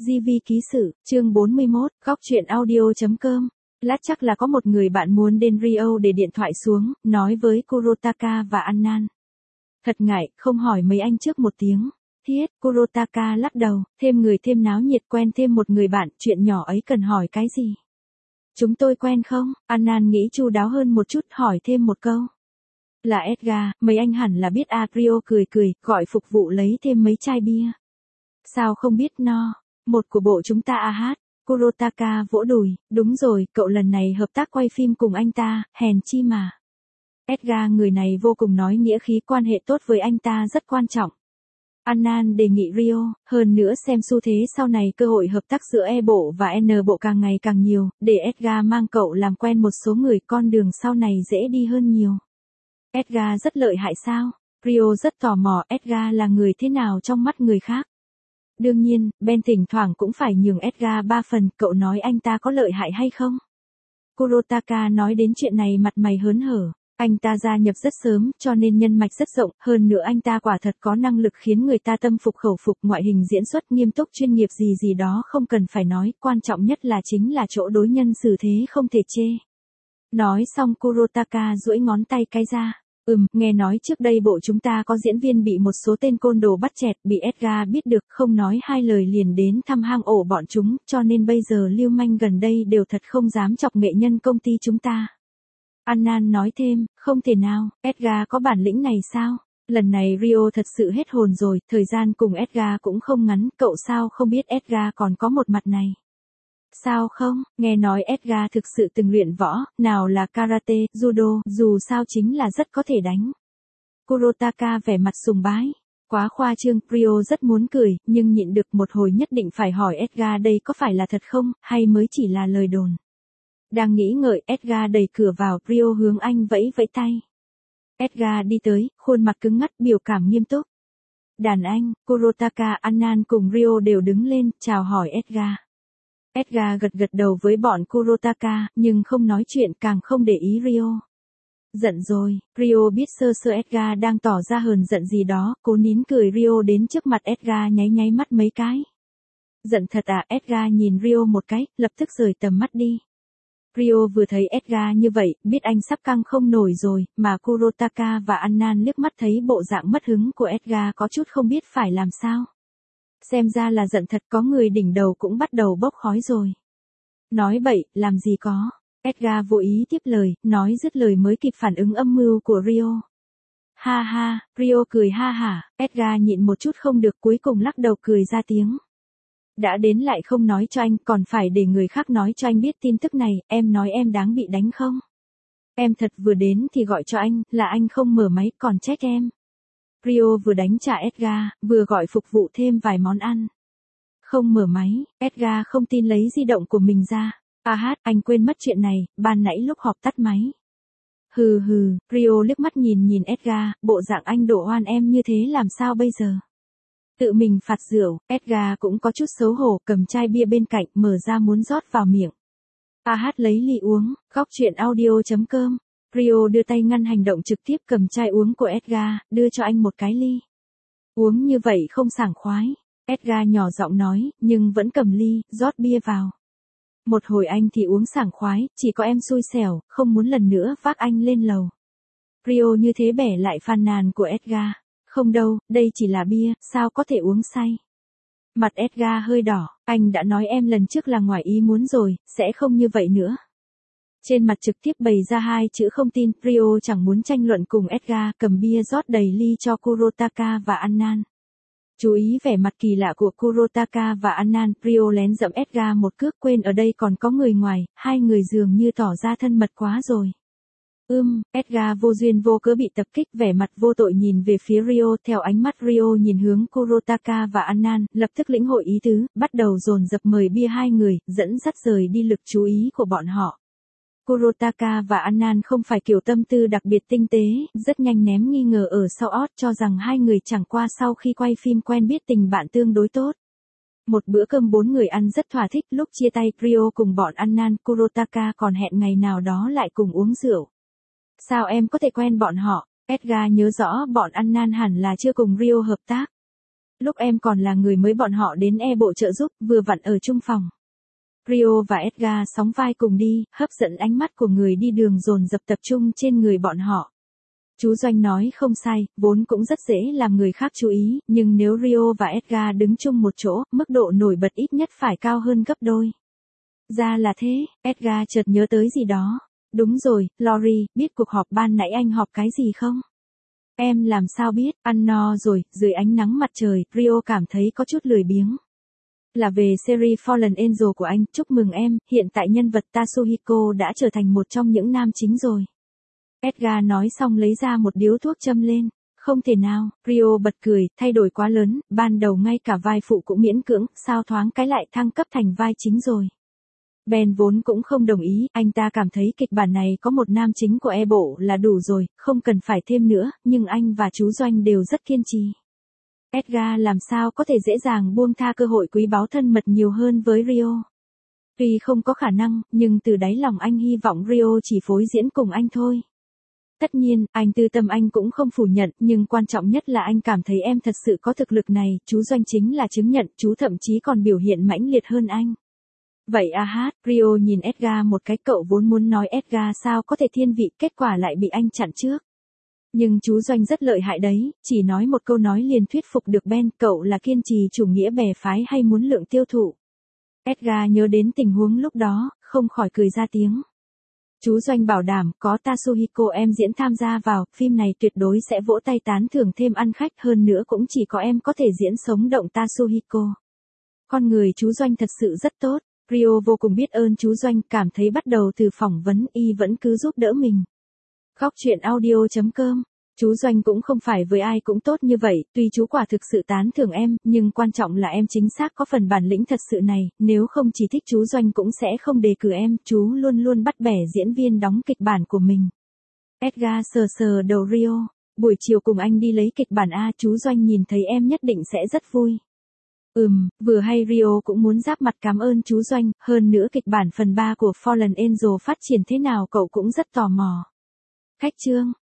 GV ký sự, chương 41, góc truyện audio.com. Lát chắc là có một người bạn muốn đến Rio để điện thoại xuống, nói với Kurotaka và Annan. Thật ngại, không hỏi mấy anh trước một tiếng. Thiết, Kurotaka lắc đầu, thêm người thêm náo nhiệt, quen thêm một người bạn, chuyện nhỏ ấy cần hỏi cái gì? Chúng tôi quen không? Annan nghĩ chu đáo hơn một chút, hỏi thêm một câu. Là Edgar, mấy anh hẳn là biết à. Rio cười cười, gọi phục vụ lấy thêm mấy chai bia. Sao không biết no? Một của bộ chúng ta à hát. Kurotaka vỗ đùi, đúng rồi, cậu lần này hợp tác quay phim cùng anh ta, hèn chi mà. Edgar người này vô cùng nói nghĩa khí, quan hệ tốt với anh ta rất quan trọng. Annan đề nghị Rio, hơn nữa xem xu thế sau này cơ hội hợp tác giữa E bộ và N bộ càng ngày càng nhiều, để Edgar mang cậu làm quen một số người, con đường sau này dễ đi hơn nhiều. Edgar rất lợi hại sao? Rio rất tò mò, Edgar là người thế nào trong mắt người khác? Đương nhiên, Ben thỉnh thoảng cũng phải nhường Edgar 3 phần, cậu nói anh ta có lợi hại hay không? Kurotaka nói đến chuyện này mặt mày hớn hở. Anh ta gia nhập rất sớm, cho nên nhân mạch rất rộng, hơn nữa anh ta quả thật có năng lực khiến người ta tâm phục khẩu phục, ngoại hình diễn xuất nghiêm túc chuyên nghiệp gì đó không cần phải nói, quan trọng nhất là chính là chỗ đối nhân xử thế không thể chê. Nói xong Kurotaka duỗi ngón tay cái ra. Nghe nói trước đây bộ chúng ta có diễn viên bị một số tên côn đồ bắt chẹt, bị Edgar biết được, không nói hai lời liền đến thăm hang ổ bọn chúng, cho nên bây giờ lưu manh gần đây đều thật không dám chọc nghệ nhân công ty chúng ta. Annan nói thêm, không thể nào, Edgar có bản lĩnh này sao? Lần này Rio thật sự hết hồn rồi, thời gian cùng Edgar cũng không ngắn, cậu sao không biết Edgar còn có một mặt này? Sao không, nghe nói Edgar thực sự từng luyện võ, nào là karate, judo, dù sao chính là rất có thể đánh. Kurotaka vẻ mặt sùng bái. Quá khoa trương, Rio rất muốn cười, nhưng nhịn được một hồi nhất định phải hỏi Edgar đây có phải là thật không, hay mới chỉ là lời đồn. Đang nghĩ ngợi, Edgar đẩy cửa vào, Rio hướng anh vẫy vẫy tay. Edgar đi tới, khuôn mặt cứng ngắt, biểu cảm nghiêm túc. Đàn anh, Kurotaka, Annan cùng Rio đều đứng lên, chào hỏi Edgar. Edgar gật đầu với bọn Kurotaka, nhưng không nói chuyện, càng không để ý Rio. Giận rồi, Rio biết sơ sơ Edgar đang tỏ ra hờn giận gì đó, cố nín cười. Rio đến trước mặt Edgar nháy mắt mấy cái. Giận thật à? Edgar nhìn Rio một cái, lập tức rời tầm mắt đi. Rio vừa thấy Edgar như vậy, biết anh sắp căng không nổi rồi, mà Kurotaka và Annan liếc mắt thấy bộ dạng mất hứng của Edgar có chút không biết phải làm sao. Xem ra là giận thật, có người đỉnh đầu cũng bắt đầu bốc khói rồi. Nói bậy, làm gì có. Edgar vô ý tiếp lời, nói dứt lời mới kịp phản ứng âm mưu của Rio. Ha ha, Rio cười ha hả, Edgar nhịn một chút không được, cuối cùng lắc đầu cười ra tiếng. Đã đến lại không nói cho anh, còn phải để người khác nói cho anh biết tin tức này, em nói em đáng bị đánh không? Em thật vừa đến thì gọi cho anh, là anh không mở máy, còn trách em. Rio vừa đánh trả Edgar, vừa gọi phục vụ thêm vài món ăn. Không mở máy, Edgar không tin lấy di động của mình ra. À hát, anh quên mất chuyện này, ban nãy lúc họp tắt máy. Hừ, Rio liếc mắt nhìn Edgar, bộ dạng anh đổ oan em như thế làm sao bây giờ? Tự mình phạt rượu, Edgar cũng có chút xấu hổ, cầm chai bia bên cạnh, mở ra muốn rót vào miệng. A hát lấy ly uống, góc truyện audio.com. Rio đưa tay ngăn hành động trực tiếp cầm chai uống của Edgar, đưa cho anh một cái ly. Uống như vậy không sảng khoái. Edgar nhỏ giọng nói, nhưng vẫn cầm ly, rót bia vào. Một hồi anh thì uống sảng khoái, chỉ có em xui xẻo, không muốn lần nữa vác anh lên lầu. Rio như thế bẻ lại phàn nàn của Edgar. Không đâu, đây chỉ là bia, sao có thể uống say. Mặt Edgar hơi đỏ, anh đã nói em lần trước là ngoài ý muốn rồi, sẽ không như vậy nữa. Trên mặt trực tiếp bày ra hai chữ không tin, Rio chẳng muốn tranh luận cùng Edgar, cầm bia rót đầy ly cho Kurotaka và Annan. Chú ý vẻ mặt kỳ lạ của Kurotaka và Annan, Rio lén dẫm Edgar một cước, quên ở đây còn có người ngoài, hai người dường như tỏ ra thân mật quá rồi. Edgar vô duyên vô cớ bị tập kích, vẻ mặt vô tội nhìn về phía Rio, theo ánh mắt Rio nhìn hướng Kurotaka và Annan, lập tức lĩnh hội ý tứ, bắt đầu dồn dập mời bia hai người, dẫn dắt rời đi lực chú ý của bọn họ. Kurotaka và Annan không phải kiểu tâm tư đặc biệt tinh tế, rất nhanh ném nghi ngờ ở sau ót, cho rằng hai người chẳng qua sau khi quay phim quen biết, tình bạn tương đối tốt. Một bữa cơm 4 người ăn rất thỏa thích, lúc chia tay Rio cùng bọn Annan, Kurotaka còn hẹn ngày nào đó lại cùng uống rượu. Sao em có thể quen bọn họ? Edgar nhớ rõ bọn Annan hẳn là chưa cùng Rio hợp tác. Lúc em còn là người mới bọn họ đến bộ trợ giúp, vừa vặn ở chung phòng. Rio và Edgar sóng vai cùng đi, hấp dẫn ánh mắt của người đi đường dồn dập tập trung trên người bọn họ. Chú Doanh nói không sai, vốn cũng rất dễ làm người khác chú ý, nhưng nếu Rio và Edgar đứng chung một chỗ, mức độ nổi bật ít nhất phải cao hơn gấp đôi. Ra là thế, Edgar chợt nhớ tới gì đó. Đúng rồi, Lori, biết cuộc họp ban nãy anh họp cái gì không? Em làm sao biết, ăn no rồi, dưới ánh nắng mặt trời, Rio cảm thấy có chút lười biếng. Là về series Fallen Angel của anh, chúc mừng em, hiện tại nhân vật Tatsuhiko đã trở thành một trong những nam chính rồi. Edgar nói xong lấy ra một điếu thuốc châm lên. Không thể nào, Rio bật cười, thay đổi quá lớn, ban đầu ngay cả vai phụ cũng miễn cưỡng, sao thoáng cái lại thăng cấp thành vai chính rồi. Ben vốn cũng không đồng ý, anh ta cảm thấy kịch bản này có một nam chính của bộ là đủ rồi, không cần phải thêm nữa, nhưng anh và chú Doanh đều rất kiên trì. Edgar làm sao có thể dễ dàng buông tha cơ hội quý báu thân mật nhiều hơn với Rio. Tuy không có khả năng, nhưng từ đáy lòng anh hy vọng Rio chỉ phối diễn cùng anh thôi. Tất nhiên, anh tư tâm anh cũng không phủ nhận, nhưng quan trọng nhất là anh cảm thấy em thật sự có thực lực này, chú Doanh chính là chứng nhận, chú thậm chí còn biểu hiện mãnh liệt hơn anh. Vậy Rio nhìn Edgar một cái, cậu vốn muốn nói Edgar sao có thể thiên vị, kết quả lại bị anh chặn trước. Nhưng chú Doanh rất lợi hại đấy, chỉ nói một câu nói liền thuyết phục được Ben, cậu là kiên trì chủ nghĩa bè phái hay muốn lượng tiêu thụ. Edgar nhớ đến tình huống lúc đó, không khỏi cười ra tiếng. Chú Doanh bảo đảm, có Tatsuhiko em diễn tham gia vào, phim này tuyệt đối sẽ vỗ tay tán thưởng thêm ăn khách, hơn nữa cũng chỉ có em có thể diễn sống động Tatsuhiko. Con người chú Doanh thật sự rất tốt, Rio vô cùng biết ơn chú Doanh, cảm thấy bắt đầu từ phỏng vấn y vẫn cứ giúp đỡ mình. Góc truyện audio.com. Chú Doanh cũng không phải với ai cũng tốt như vậy, tuy chú quả thực sự tán thưởng em, nhưng quan trọng là em chính xác có phần bản lĩnh thật sự này, nếu không chỉ thích chú Doanh cũng sẽ không đề cử em, chú luôn luôn bắt bẻ diễn viên đóng kịch bản của mình. Edgar sờ sờ đầu Rio, buổi chiều cùng anh đi lấy kịch bản chú Doanh nhìn thấy em nhất định sẽ rất vui. Vừa hay Rio cũng muốn giáp mặt cảm ơn chú Doanh, hơn nữa kịch bản phần 3 của Fallen Angel phát triển thế nào cậu cũng rất tò mò. Khách trương,